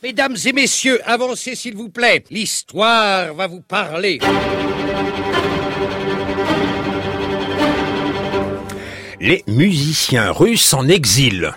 Mesdames et messieurs, avancez s'il vous plaît. L'histoire va vous parler. Les musiciens russes en exil.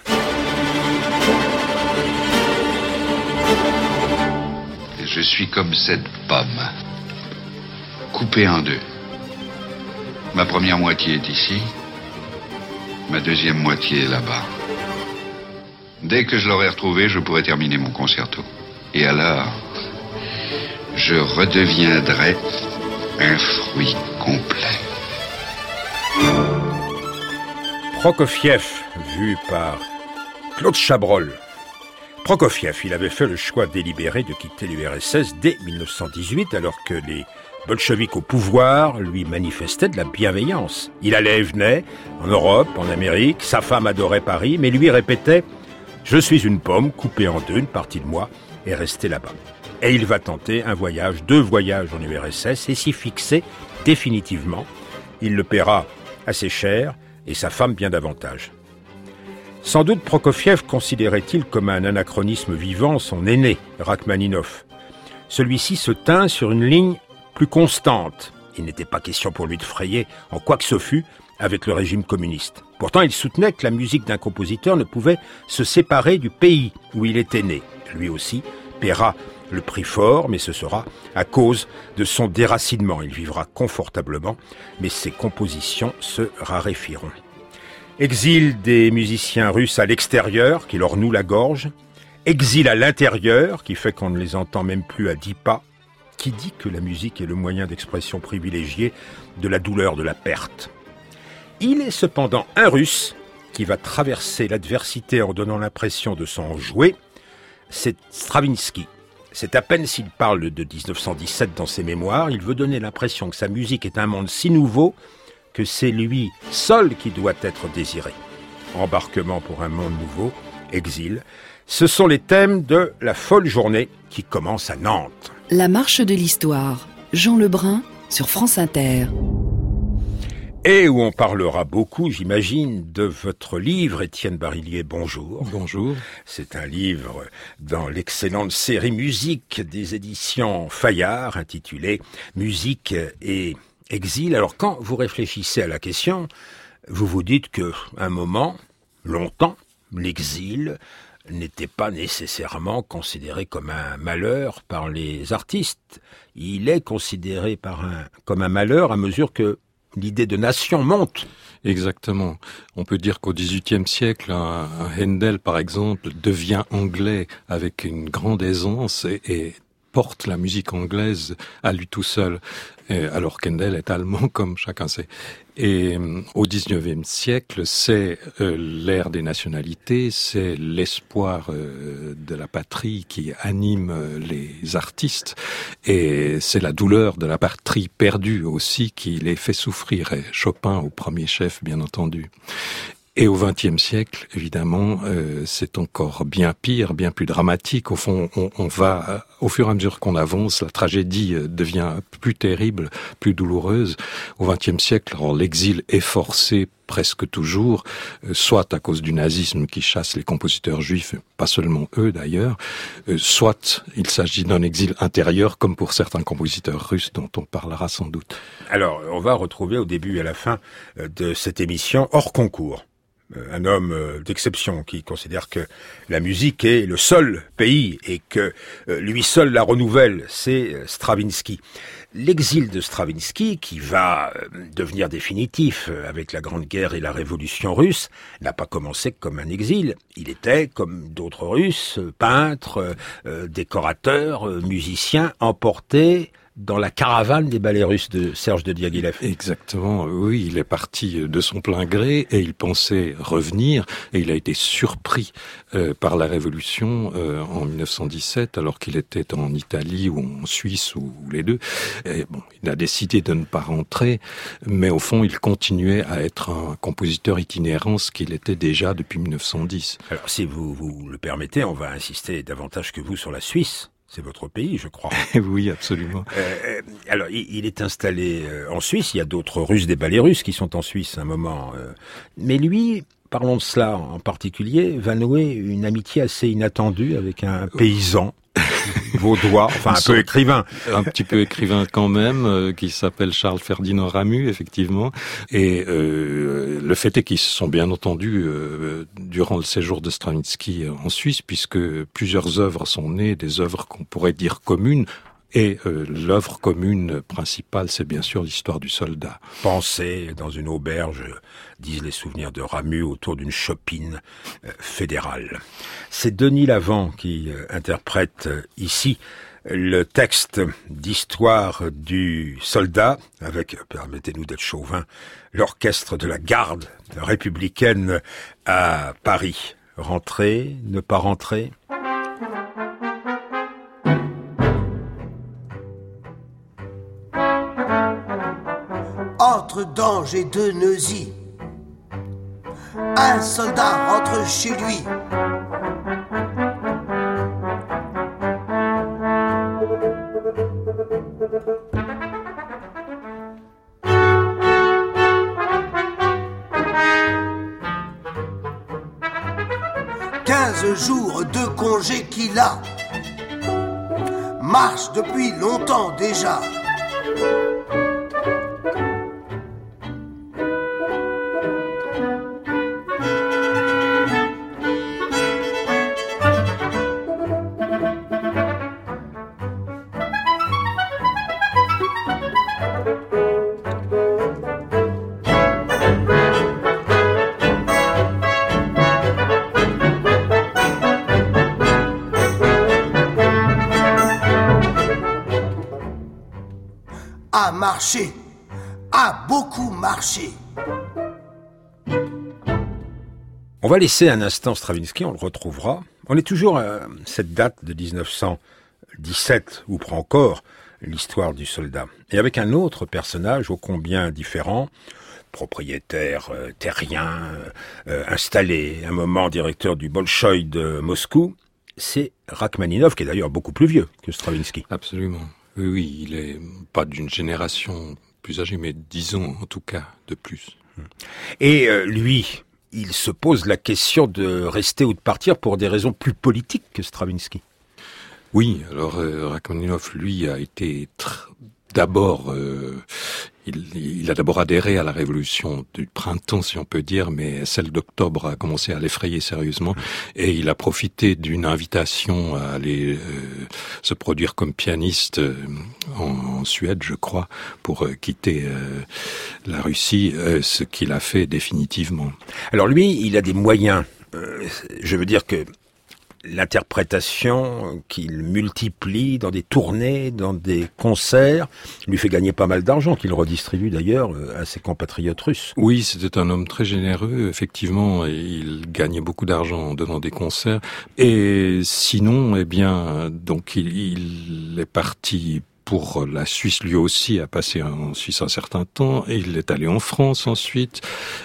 Je suis comme cette pomme, coupée en deux. Ma première moitié est ici, ma deuxième moitié est là-bas. Dès que je l'aurai retrouvée, je pourrai terminer mon concerto. Et alors, je redeviendrai un fruit complet. Prokofiev, vu par Claude Chabrol. Prokofiev, il avait fait le choix délibéré de quitter l'URSS dès 1918, alors que les bolcheviks au pouvoir lui manifestaient de la bienveillance. Il allait et venait, en Europe, en Amérique, sa femme adorait Paris, mais lui répétait « Je suis une pomme coupée en deux, une partie de moi, et restée là-bas ». Et il va tenter un voyage, 2 voyages en URSS, et s'y fixer définitivement. Il le paiera assez cher, et sa femme bien davantage. Sans doute Prokofiev considérait-il comme un anachronisme vivant son aîné, Rachmaninov. Celui-ci se tint sur une ligne plus constante. Il n'était pas question pour lui de frayer, en quoi que ce fût, avec le régime communiste. Pourtant, il soutenait que la musique d'un compositeur ne pouvait se séparer du pays où il était né. Lui aussi paiera le prix fort, mais ce sera à cause de son déracinement. Il vivra confortablement, mais ses compositions se raréfieront. Exil des musiciens russes à l'extérieur, qui leur nouent la gorge. Exil à l'intérieur, qui fait qu'on ne les entend même plus à 10 pas. Qui dit que la musique est le moyen d'expression privilégié de la douleur de la perte? Il est cependant un Russe qui va traverser l'adversité en donnant l'impression de s'en jouer. C'est Stravinsky. C'est à peine s'il parle de 1917 dans ses mémoires, il veut donner l'impression que sa musique est un monde si nouveau que c'est lui seul qui doit être désiré. Embarquement pour un monde nouveau, exil, ce sont les thèmes de La folle journée qui commence à Nantes. La marche de l'histoire, Jean Lebrun sur France Inter. Et où on parlera beaucoup, j'imagine, de votre livre, Étienne Barillier, bonjour. Bonjour. C'est un livre dans l'excellente série Musique des éditions Fayard, intitulé Musique et exil. Alors quand vous réfléchissez à la question, vous vous dites que un moment, longtemps, l'exil n'était pas nécessairement considéré comme un malheur par les artistes. Il est considéré comme un malheur à mesure que l'idée de nation monte. Exactement. On peut dire qu'au XVIIIe siècle, un Handel, par exemple, devient anglais avec une grande aisance et porte la musique anglaise à lui tout seul, alors qu'Handel est allemand, comme chacun sait. Et au XIXe siècle, c'est l'ère des nationalités, c'est l'espoir de la patrie qui anime les artistes, et c'est la douleur de la patrie perdue aussi qui les fait souffrir, et Chopin au premier chef, bien entendu. Et au XXe siècle, évidemment, c'est encore bien pire, bien plus dramatique. Au fond, on va, au fur et à mesure qu'on avance, la tragédie devient plus terrible, plus douloureuse. Au XXe siècle, alors, l'exil est forcé presque toujours, soit à cause du nazisme qui chasse les compositeurs juifs, pas seulement eux d'ailleurs, soit il s'agit d'un exil intérieur, comme pour certains compositeurs russes dont on parlera sans doute. Alors, on va retrouver au début et à la fin de cette émission hors concours un homme d'exception qui considère que la musique est le seul pays et que lui seul la renouvelle, c'est Stravinsky. L'exil de Stravinsky, qui va devenir définitif avec la Grande Guerre et la Révolution russe, n'a pas commencé comme un exil. Il était, comme d'autres Russes, peintre, décorateur, musicien, emporté dans la caravane des ballets russes de Serge de Diaghilev. Exactement, oui, il est parti de son plein gré et il pensait revenir et il a été surpris par la Révolution en 1917 alors qu'il était en Italie ou en Suisse ou les deux. Et bon, il a décidé de ne pas rentrer, mais au fond, il continuait à être un compositeur itinérant, ce qu'il était déjà depuis 1910. Alors, si vous le permettez, on va insister davantage que vous sur la Suisse. C'est votre pays, je crois. Oui, absolument. Alors, il est installé en Suisse. Il y a d'autres Russes des ballets russes qui sont en Suisse à un moment. Mais lui, parlons de cela en particulier, va nouer une amitié assez inattendue avec un paysan vaudois, enfin un peu écrivain. Un petit peu écrivain quand même, qui s'appelle Charles Ferdinand Ramu, effectivement. Et le fait est qu'ils se sont bien entendus durant le séjour de Stravinsky en Suisse, puisque plusieurs œuvres sont nées, des œuvres qu'on pourrait dire communes. Et l'œuvre commune principale, c'est bien sûr l'histoire du soldat. Pensée dans une auberge, disent les souvenirs de Ramu, autour d'une chopine fédérale. C'est Denis Lavant qui interprète ici le texte d'histoire du soldat, avec, permettez-nous d'être chauvin, l'orchestre de la garde républicaine à Paris. Rentrer, ne pas rentrer? Entre Dange et de Neuzy, un soldat rentre chez lui. Jours de congé qu'il a, marche depuis longtemps déjà. A marché, a beaucoup marché. On va laisser un instant Stravinsky, on le retrouvera. On est toujours à cette date de 1917, où prend encore l'histoire du soldat. Et avec un autre personnage ô combien différent, propriétaire terrien, installé, un moment directeur du Bolchoï de Moscou, c'est Rachmaninov, qui est d'ailleurs beaucoup plus vieux que Stravinsky. Absolument. Oui, il est pas d'une génération plus âgée, mais 10 ans en tout cas de plus. Et lui, il se pose la question de rester ou de partir pour des raisons plus politiques que Stravinsky. Oui, alors Rachmaninov, lui, a été d'abord... Il a d'abord adhéré à la révolution du printemps, si on peut dire, mais celle d'octobre a commencé à l'effrayer sérieusement. Et il a profité d'une invitation à aller se produire comme pianiste en Suède, je crois, pour quitter la Russie, ce qu'il a fait définitivement. Alors lui, il a des moyens. Je veux dire que l'interprétation qu'il multiplie dans des tournées, dans des concerts, lui fait gagner pas mal d'argent, qu'il redistribue d'ailleurs à ses compatriotes russes. Oui, c'était un homme très généreux, effectivement, et il gagnait beaucoup d'argent en donnant des concerts. Et sinon, eh bien, donc il est parti pour la Suisse, lui aussi a passé en Suisse un certain temps, et il est allé en France ensuite,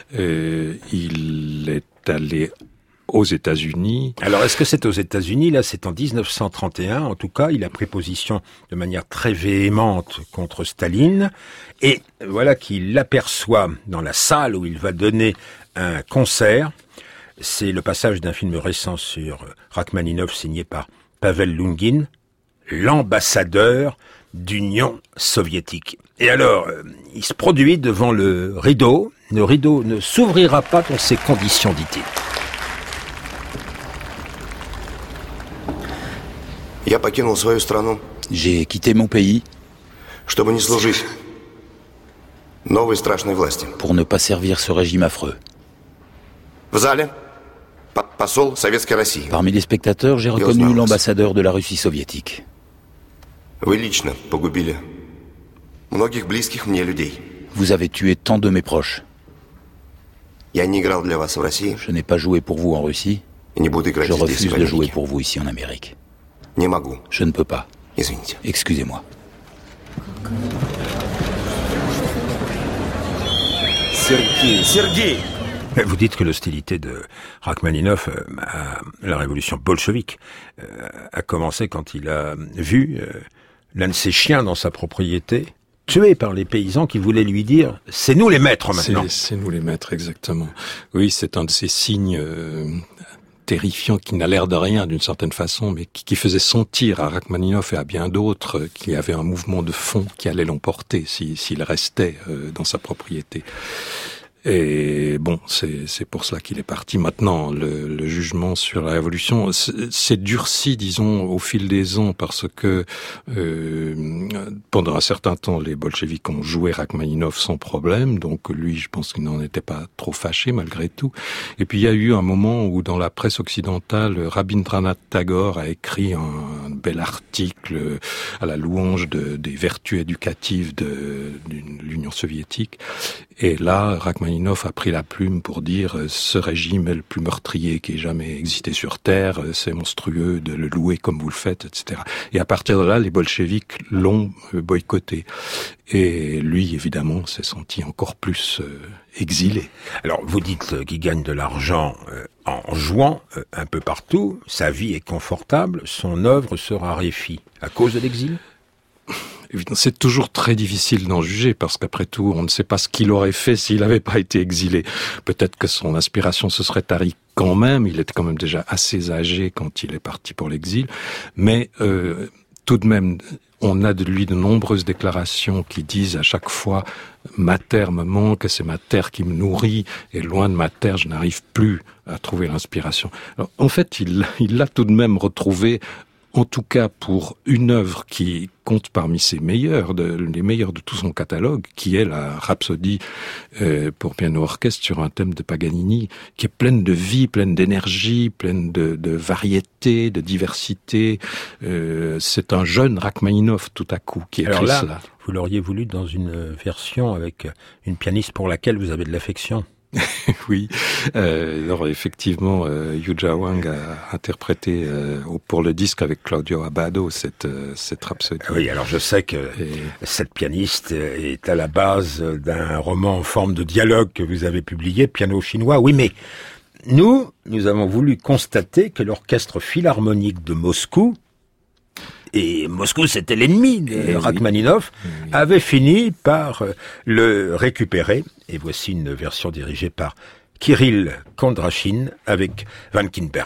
il est allé aux États-Unis. Alors, est-ce que c'est aux États-Unis? Là, c'est en 1931. En tout cas, il a pris position de manière très véhémente contre Staline. Et voilà qu'il l'aperçoit dans la salle où il va donner un concert. C'est le passage d'un film récent sur Rachmaninov signé par Pavel Lungin, l'ambassadeur d'Union soviétique. Et alors, il se produit devant le rideau. Le rideau ne s'ouvrira pas dans ces conditions, dit-il. J'ai quitté mon pays pour ne pas servir ce régime affreux. Parmi les spectateurs, j'ai reconnu l'ambassadeur de la Russie soviétique. Vous avez tué tant de mes proches. Je n'ai pas joué pour vous en Russie. Je refuse de jouer pour vous ici en Amérique. Je ne peux pas. Excusez-moi. Sergei. Vous dites que l'hostilité de Rachmaninov à la révolution bolchevique a commencé quand il a vu l'un de ses chiens dans sa propriété tué par les paysans qui voulaient lui dire « c'est nous les maîtres maintenant ». C'est nous les maîtres, exactement. Oui, c'est un de ces signes terrifiant qui n'a l'air de rien d'une certaine façon, mais qui faisait sentir à Rachmaninov et à bien d'autres qu'il y avait un mouvement de fond qui allait l'emporter s'il restait dans sa propriété. Et bon, c'est pour cela qu'il est parti. Maintenant, le jugement sur la révolution s'est durci, disons, au fil des ans, parce que pendant un certain temps, les bolcheviks ont joué Rachmaninov sans problème, donc lui, je pense qu'il n'en était pas trop fâché malgré tout. Et puis il y a eu un moment où, dans la presse occidentale, Rabindranath Tagore a écrit un bel article à la louange des vertus éducatives de l'Union soviétique. Et là, Rachmaninov a pris la plume pour dire « ce régime est le plus meurtrier qui ait jamais existé sur Terre, c'est monstrueux de le louer comme vous le faites, etc. » Et à partir de là, les bolcheviks l'ont boycotté. Et lui, évidemment, s'est senti encore plus exilé. Alors, vous dites qu'il gagne de l'argent en jouant un peu partout, sa vie est confortable, son œuvre se raréfie à cause de l'exil ? C'est toujours très difficile d'en juger parce qu'après tout, on ne sait pas ce qu'il aurait fait s'il n'avait pas été exilé. Peut-être que son inspiration se serait tarie quand même. Il était quand même déjà assez âgé quand il est parti pour l'exil. Mais tout de même, on a de lui de nombreuses déclarations qui disent à chaque fois « ma terre me manque, c'est ma terre qui me nourrit, et loin de ma terre, je n'arrive plus à trouver l'inspiration ». Alors, en fait, il l'a tout de même retrouvé, en tout cas pour une œuvre qui compte parmi ses meilleures, les meilleures de tout son catalogue, qui est la Rhapsodie pour piano-orchestre sur un thème de Paganini, qui est pleine de vie, pleine d'énergie, pleine de variété, de diversité. C'est un jeune Rachmaninov tout à coup qui écrit cela. Alors là, vous l'auriez voulu dans une version avec une pianiste pour laquelle vous avez de l'affection. Oui, alors effectivement, Yuja Wang a interprété pour le disque avec Claudio Abbado cette rhapsodie. Oui, alors je sais que cette pianiste est à la base d'un roman en forme de dialogue que vous avez publié, Piano chinois. Oui, mais nous avons voulu constater que l'orchestre philharmonique de Moscou, et Moscou c'était l'ennemi de Rachmaninov, avait fini par le récupérer. Et voici une version dirigée par Kirill Kondrachine avec Van Kinberg.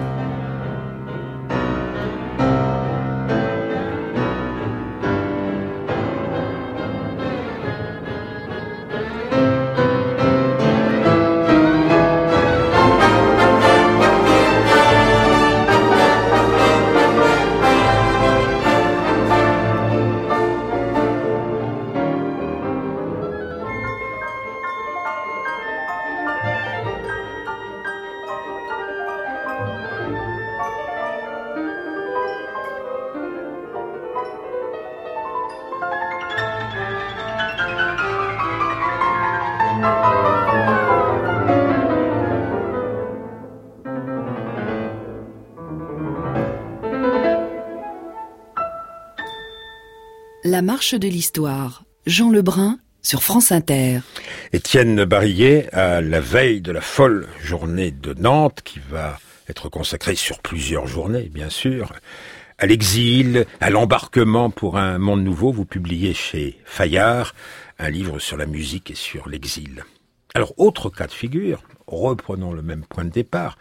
La marche de l'histoire, Jean Lebrun sur France Inter. Étienne Barillet, à la veille de la folle journée de Nantes, qui va être consacrée sur plusieurs journées, bien sûr, à l'exil, à l'embarquement pour un monde nouveau, vous publiez chez Fayard un livre sur la musique et sur l'exil. Alors, autre cas de figure, reprenons le même point de départ,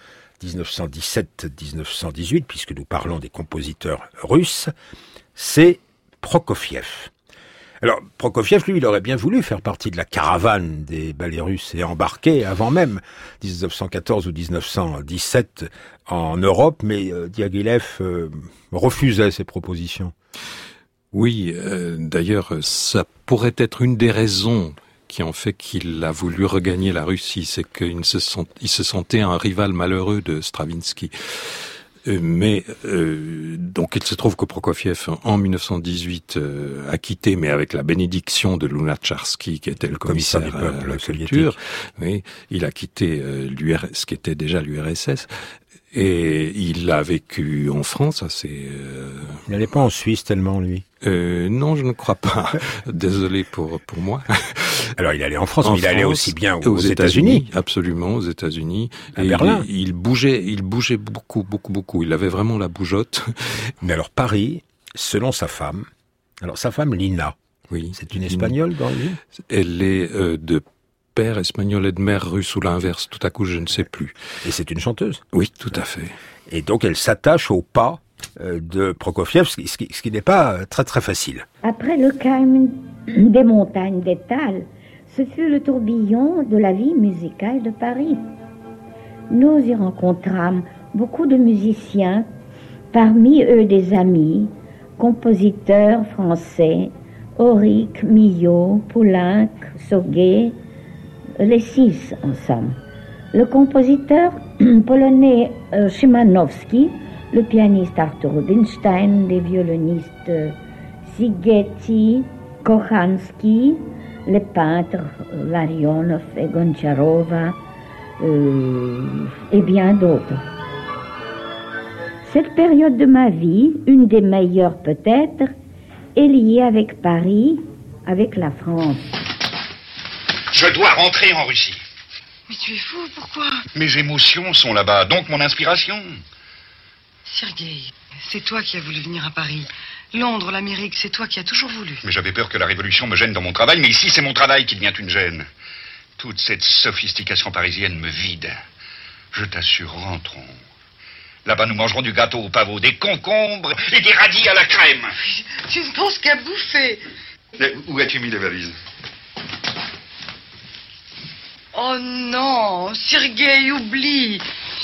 1917-1918, puisque nous parlons des compositeurs russes, c'est Prokofiev. Alors, Prokofiev, lui, il aurait bien voulu faire partie de la caravane des ballets russes et embarquer avant même 1914 ou 1917 en Europe, mais Diaghilev refusait ces propositions. Oui, d'ailleurs, ça pourrait être une des raisons qui en fait qu'il a voulu regagner la Russie, c'est qu'il se sentait un rival malheureux de Stravinsky. Mais donc il se trouve que Prokofiev en 1918 a quitté, mais avec la bénédiction de Lunacharsky, qui était le commissaire du peuple à la culture. Oui, il a quitté ce qui était déjà l'URSS. Et il a vécu en France, Il n'allait pas en Suisse tellement, lui. Non, je ne crois pas. Désolé pour moi. Alors, il allait en France, mais il allait aussi bien aux États-Unis. Absolument, aux États-Unis. À Berlin. Il bougeait beaucoup. Il avait vraiment la bougeotte. Mais alors, Paris, selon sa femme Lina, Oui. C'est une Espagnole d'origine ? Elle est de père espagnol et de mère russe ou l'inverse. Tout à coup, je ne sais plus. Et c'est une chanteuse ? Oui, tout à fait. Et donc elle s'attache au pas de Prokofiev, ce qui n'est pas très très facile. Après le calme des montagnes d'Étal, ce fut le tourbillon de la vie musicale de Paris. Nous y rencontrâmes beaucoup de musiciens, parmi eux des amis, compositeurs français, Auric, Milhaud, Poulenc, Sauguet, les 6 ensemble. Le compositeur polonais Szymanowski, le pianiste Artur Rubinstein, les violonistes Szigeti, Kochanski, les peintres Larionov et Goncharova, et bien d'autres. Cette période de ma vie, une des meilleures peut-être, est liée avec Paris, avec la France. Je dois rentrer en Russie. Mais tu es fou, pourquoi ? Mes émotions sont là-bas, donc mon inspiration. Sergueï, c'est toi qui as voulu venir à Paris. Londres, l'Amérique, c'est toi qui as toujours voulu. Mais j'avais peur que la révolution me gêne dans mon travail, mais ici c'est mon travail qui devient une gêne. Toute cette sophistication parisienne me vide. Je t'assure, rentrons. Là-bas, nous mangerons du gâteau au pavot, des concombres et des radis à la crème. Tu ne penses qu'à bouffer. Mais où as-tu mis les valises ? Oh non, Sergueï, oublie.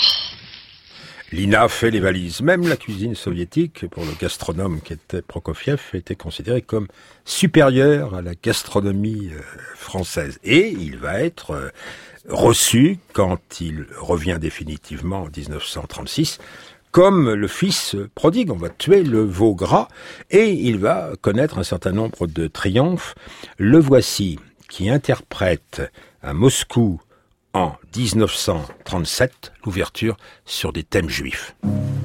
Lina fait les valises. Même la cuisine soviétique, pour le gastronome qui était Prokofiev, était considérée comme supérieure à la gastronomie française. Et il va être reçu, quand il revient définitivement en 1936, comme le fils prodigue. On va tuer le veau gras et il va connaître un certain nombre de triomphes. Le voici qui interprète à Moscou en 1937 l'ouverture sur des thèmes juifs.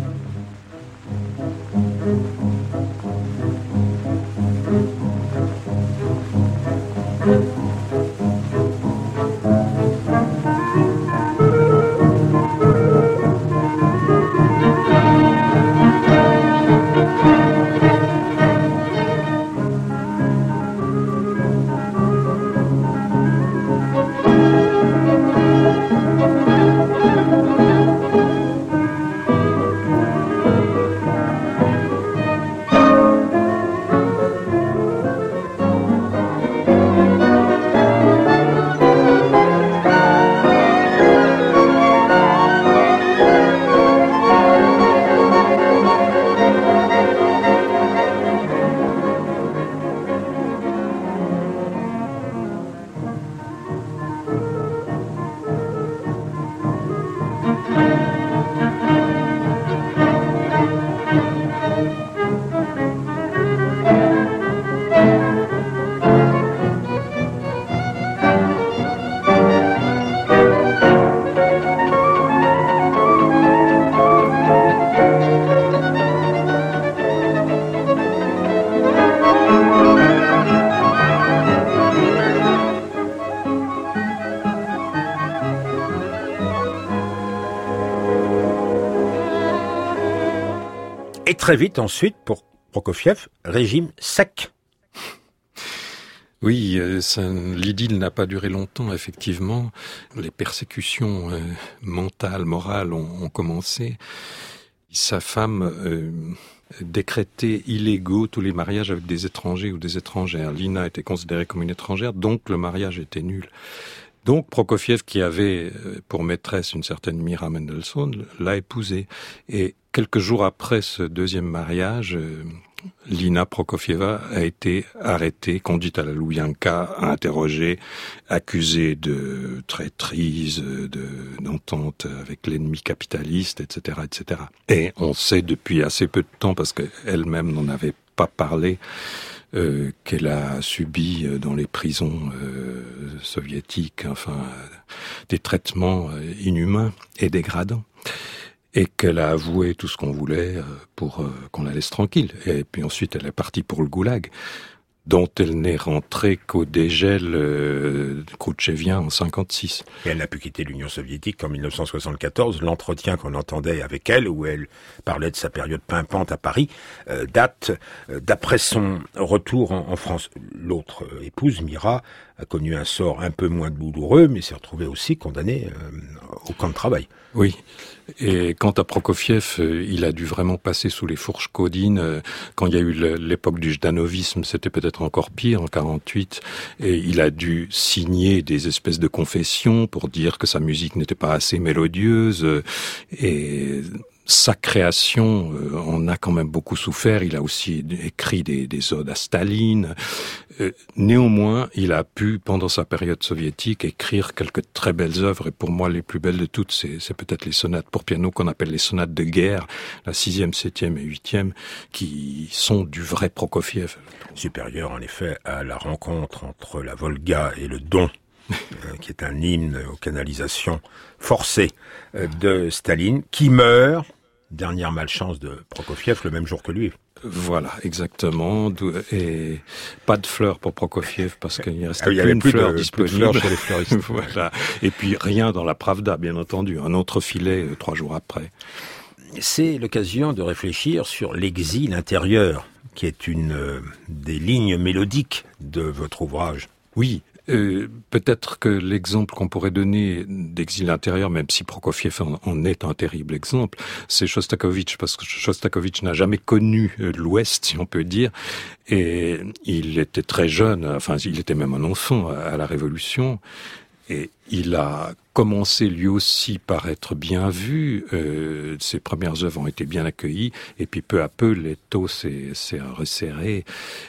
Et très vite ensuite, pour Prokofiev, régime sec. Oui, l'idylle n'a pas duré longtemps, effectivement. Les persécutions mentales, morales ont commencé. Sa femme décrétait illégaux tous les mariages avec des étrangers ou des étrangères. Lina était considérée comme une étrangère, donc le mariage était nul. Donc Prokofiev, qui avait pour maîtresse une certaine Mira Mendelssohn, l'a épousée. Et quelques jours après ce deuxième mariage, Lina Prokofieva a été arrêtée, conduite à la Loubianka, interrogée, accusée de traîtrise, d'entente avec l'ennemi capitaliste, etc., etc. Et on sait depuis assez peu de temps, parce qu'elle-même n'en avait pas parlé, qu'elle a subi dans les prisons soviétiques, des traitements inhumains et dégradants. Et qu'elle a avoué tout ce qu'on voulait pour qu'on la laisse tranquille. Et puis ensuite, elle est partie pour le goulag. dont elle n'est rentrée qu'au dégel khrouchtchevien en 56. Et elle n'a pu quitter l'Union soviétique qu'en 1974. L'entretien qu'on entendait avec elle, où elle parlait de sa période pimpante à Paris, date d'après son retour en France. L'autre épouse, Mira, a connu un sort un peu moins douloureux, mais s'est retrouvée aussi condamnée au camp de travail. Oui. Et quant à Prokofiev, il a dû vraiment passer sous les fourches caudines. Quand il y a eu l'époque du jdanovisme, c'était peut-être encore pire, en 48. Et il a dû signer des espèces de confessions pour dire que sa musique n'était pas assez mélodieuse. Et sa création en a quand même beaucoup souffert. Il a aussi écrit des odes à Staline. Néanmoins, il a pu, pendant sa période soviétique, écrire quelques très belles œuvres. Et pour moi, les plus belles de toutes, c'est peut-être les sonates pour piano qu'on appelle les sonates de guerre, la 6e, 7e et 8e, qui sont du vrai Prokofiev. Supérieur, en effet, à la rencontre entre la Volga et le Don, qui est un hymne aux canalisations forcées de Staline, qui meurt, dernière malchance de Prokofiev, le même jour que lui. Voilà, exactement. Et pas de fleurs pour Prokofiev parce qu'il ne restait plus une fleur disponible. Plus de fleurs chez les fleuristes. Voilà. Et puis rien dans la Pravda, bien entendu. Un autre filet 3 jours après. C'est l'occasion de réfléchir sur l'exil intérieur, qui est une des lignes mélodiques de votre ouvrage. Oui. Peut-être que l'exemple qu'on pourrait donner d'exil intérieur, même si Prokofiev en est un terrible exemple, c'est Shostakovich, parce que Shostakovich n'a jamais connu l'Ouest, si on peut dire, et il était très jeune, enfin il était même un enfant à la Révolution, et il a commencé lui aussi par être bien vu, ses premières œuvres ont été bien accueillies, et puis peu à peu l'étau s'est resserré,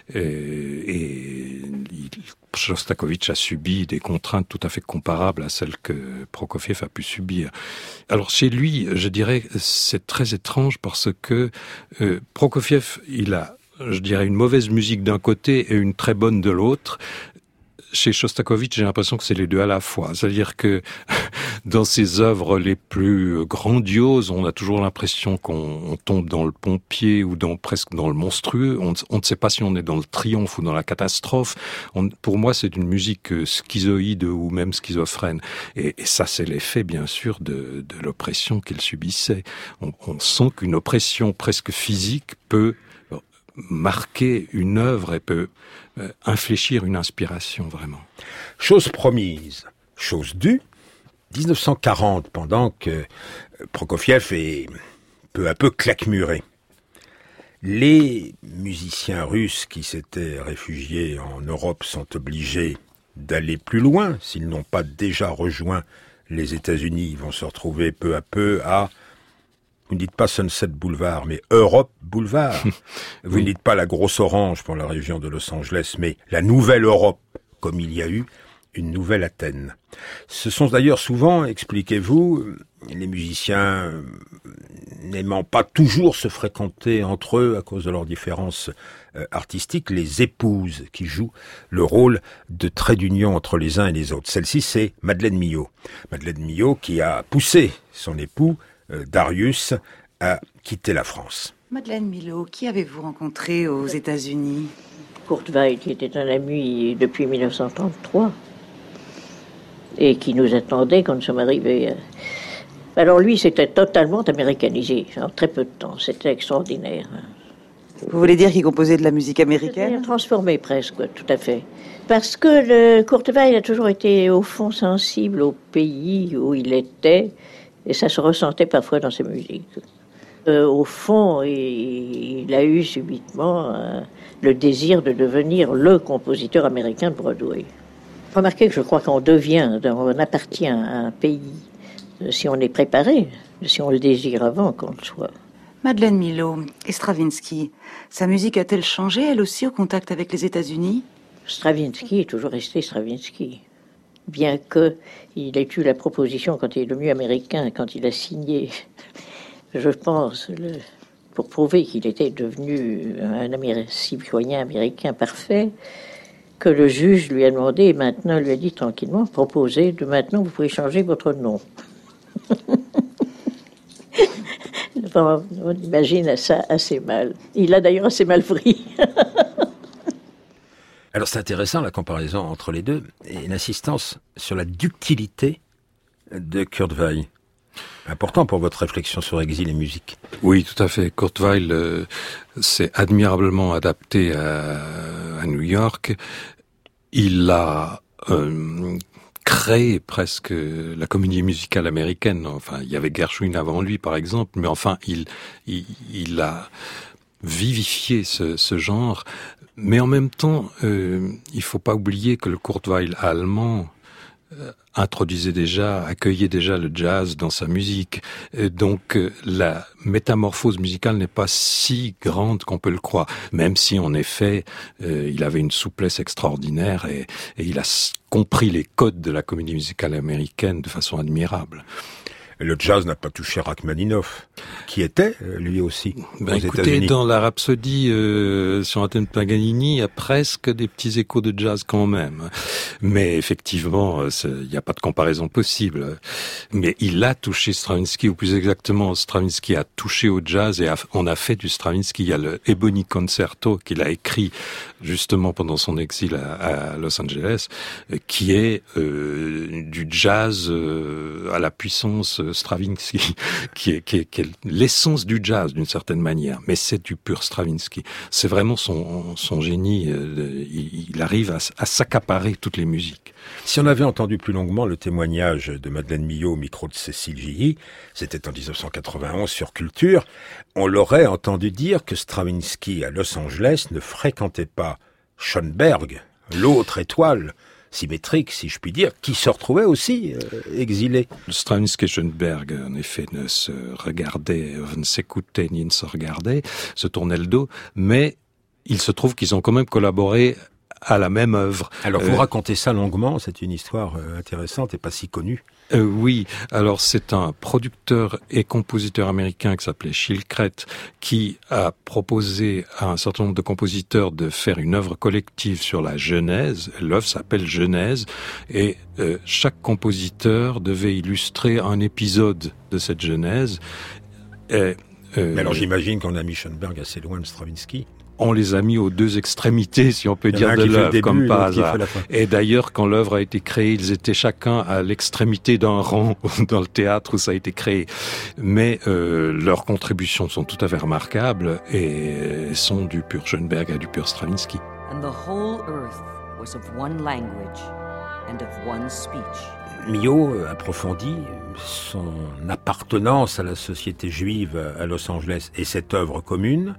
et Shostakovich a subi des contraintes tout à fait comparables à celles que Prokofiev a pu subir. Alors chez lui, je dirais, c'est très étrange parce que Prokofiev, il a, je dirais, une mauvaise musique d'un côté et une très bonne de l'autre. Chez Shostakovich, j'ai l'impression que c'est les deux à la fois. C'est-à-dire que dans ses œuvres les plus grandioses, on a toujours l'impression qu'on tombe dans le pompier ou presque dans le monstrueux. On ne sait pas si on est dans le triomphe ou dans la catastrophe. Pour moi, c'est une musique schizoïde ou même schizophrène. Et ça, c'est l'effet, bien sûr, de l'oppression qu'il subissait. On sent qu'une oppression presque physique peut marquer une œuvre et peut infléchir une inspiration, vraiment. Chose promise, chose due, 1940, pendant que Prokofiev est peu à peu claquemuré. Les musiciens russes qui s'étaient réfugiés en Europe sont obligés d'aller plus loin, s'ils n'ont pas déjà rejoint les États-Unis. Ils vont se retrouver peu à peu à... Vous ne dites pas Sunset Boulevard, mais Europe Boulevard. Vous ne dites pas la grosse orange pour la région de Los Angeles, mais la nouvelle Europe, comme il y a eu une nouvelle Athènes. Ce sont d'ailleurs souvent, expliquez-vous, les musiciens n'aimant pas toujours se fréquenter entre eux à cause de leurs différences artistiques, les épouses qui jouent le rôle de trait d'union entre les uns et les autres. Celle-ci, c'est Madeleine Milhaud. Madeleine Milhaud qui a poussé son époux, Darius, a quitté la France. Madeleine Milhaud, qui avez-vous rencontré aux États-Unis? Kurt Weill, qui était un ami depuis 1933 et qui nous attendait quand nous sommes arrivés. Alors lui, c'était totalement américanisé en très peu de temps. C'était extraordinaire. Vous voulez dire qu'il composait de la musique américaine? C'était transformé presque, tout à fait. Parce que Kurt Weill a toujours été au fond sensible au pays où il était. Et ça se ressentait parfois dans ses musiques. Au fond, il a eu subitement le désir de devenir le compositeur américain de Broadway. Remarquez que je crois qu'on appartient à un pays si on est préparé, si on le désire avant qu'on le soit. Madeleine Milhaud et Stravinsky, sa musique a-t-elle changé, elle aussi, au contact avec les États-Unis? Stravinsky est toujours resté Stravinsky. Bien qu'il ait eu la proposition, quand il est devenu américain, quand il a signé, je pense, pour prouver qu'il était devenu un citoyen américain parfait, que le juge lui a demandé, et maintenant lui a dit tranquillement, proposé, de maintenant vous pouvez changer votre nom. On imagine ça assez mal. Il a d'ailleurs assez mal pris. Alors c'est intéressant la comparaison entre les deux et l'insistance sur la ductilité de Kurt Weill. Important pour votre réflexion sur exil et musique. Oui, tout à fait. Kurt Weill s'est admirablement adapté à New York. Il a créé presque la comédie musicale américaine. Enfin, il y avait Gershwin avant lui, par exemple, mais enfin, il a vivifié ce genre. Mais en même temps, il faut pas oublier que le Kurt Weill allemand accueillait déjà le jazz dans sa musique. Et donc la métamorphose musicale n'est pas si grande qu'on peut le croire, même si en effet il avait une souplesse extraordinaire et il a compris les codes de la comédie musicale américaine de façon admirable. Le jazz n'a pas touché Rachmaninoff, qui était, lui aussi, aux États-Unis. Dans la Rhapsodie sur un thème de Paganini, il y a presque des petits échos de jazz quand même. Mais effectivement, il n'y a pas de comparaison possible. Mais il a touché Stravinsky, ou plus exactement, Stravinsky a touché au jazz et on a fait du Stravinsky. Il y a le Ebony Concerto qu'il a écrit justement pendant son exil à Los Angeles, qui est du jazz à la puissance Stravinsky, qui est l'essence du jazz d'une certaine manière, mais c'est du pur Stravinsky. C'est vraiment son génie. Il arrive à s'accaparer toutes les musiques. Si on avait entendu plus longuement le témoignage de Madeleine Millot au micro de Cécile Gilly, c'était en 1991 sur Culture, on l'aurait entendu dire que Stravinsky à Los Angeles ne fréquentait pas Schoenberg, l'autre étoile symétrique, si je puis dire, qui se retrouvait aussi exilé. Stravinsky et Schoenberg, en effet, ne s'écoutaient ni ne se regardaient, se tournaient le dos, mais il se trouve qu'ils ont quand même collaboré à la même œuvre. Alors vous racontez ça longuement, c'est une histoire intéressante et pas si connue. Oui, alors c'est un producteur et compositeur américain qui s'appelait Chilcret qui a proposé à un certain nombre de compositeurs de faire une œuvre collective sur la Genèse. L'œuvre s'appelle Genèse et chaque compositeur devait illustrer un épisode de cette Genèse. Mais alors j'imagine qu'on a mis Schoenberg assez loin de Stravinsky. On les a mis aux deux extrémités, si on peut dire, de l'œuvre, comme par hasard. Et d'ailleurs, quand l'œuvre a été créée, ils étaient chacun à l'extrémité d'un rang dans le théâtre où ça a été créé. Mais leurs contributions sont tout à fait remarquables et sont du pur Schoenberg à du pur Stravinsky. And the whole earth was of one language and of one speech. Millot approfondit son appartenance à la société juive à Los Angeles et cette œuvre commune.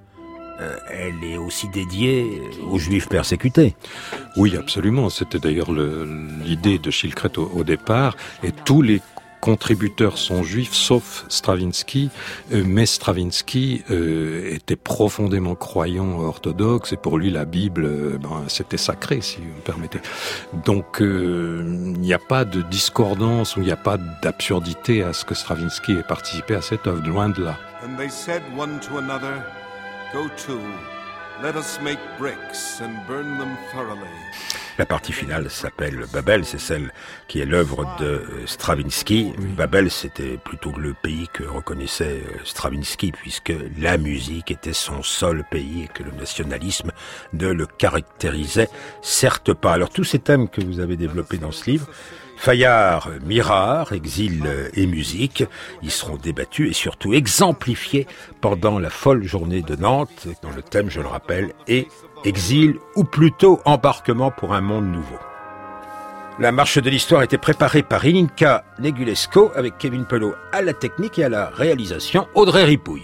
Elle est aussi dédiée aux Juifs persécutés. Oui, absolument. C'était d'ailleurs l'idée de Chilcret au départ. Et tous les contributeurs sont juifs, sauf Stravinsky. Mais Stravinsky était profondément croyant orthodoxe. Et pour lui, la Bible, c'était sacré, si vous me permettez. Donc, il n'y a pas de discordance ou il n'y a pas d'absurdité à ce que Stravinsky ait participé à cette œuvre. Loin de là. And they said one to another, Go to, let us make bricks and burn them thoroughly. La partie finale s'appelle Babel, c'est celle qui est l'œuvre de Stravinsky. Oui. Babel, c'était plutôt le pays que reconnaissait Stravinsky, puisque la musique était son seul pays et que le nationalisme ne le caractérisait certes pas. Alors tous ces thèmes que vous avez développés dans ce livre, Fayard, Mirard, exil et musique, ils seront débattus et surtout exemplifiés pendant la folle journée de Nantes, dont le thème, je le rappelle, est exil ou plutôt embarquement pour un monde nouveau. La marche de l'histoire était préparée par Ilinka Negulesco avec Kevin Pelot à la technique et à la réalisation, Audrey Ripouille.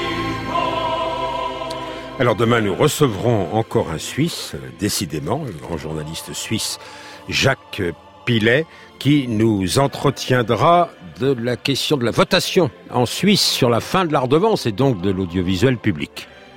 Alors demain, nous recevrons encore un Suisse, décidément, le grand journaliste suisse Jacques Pilet, qui nous entretiendra de la question de la votation en Suisse sur la fin de la redevance et donc de l'audiovisuel public.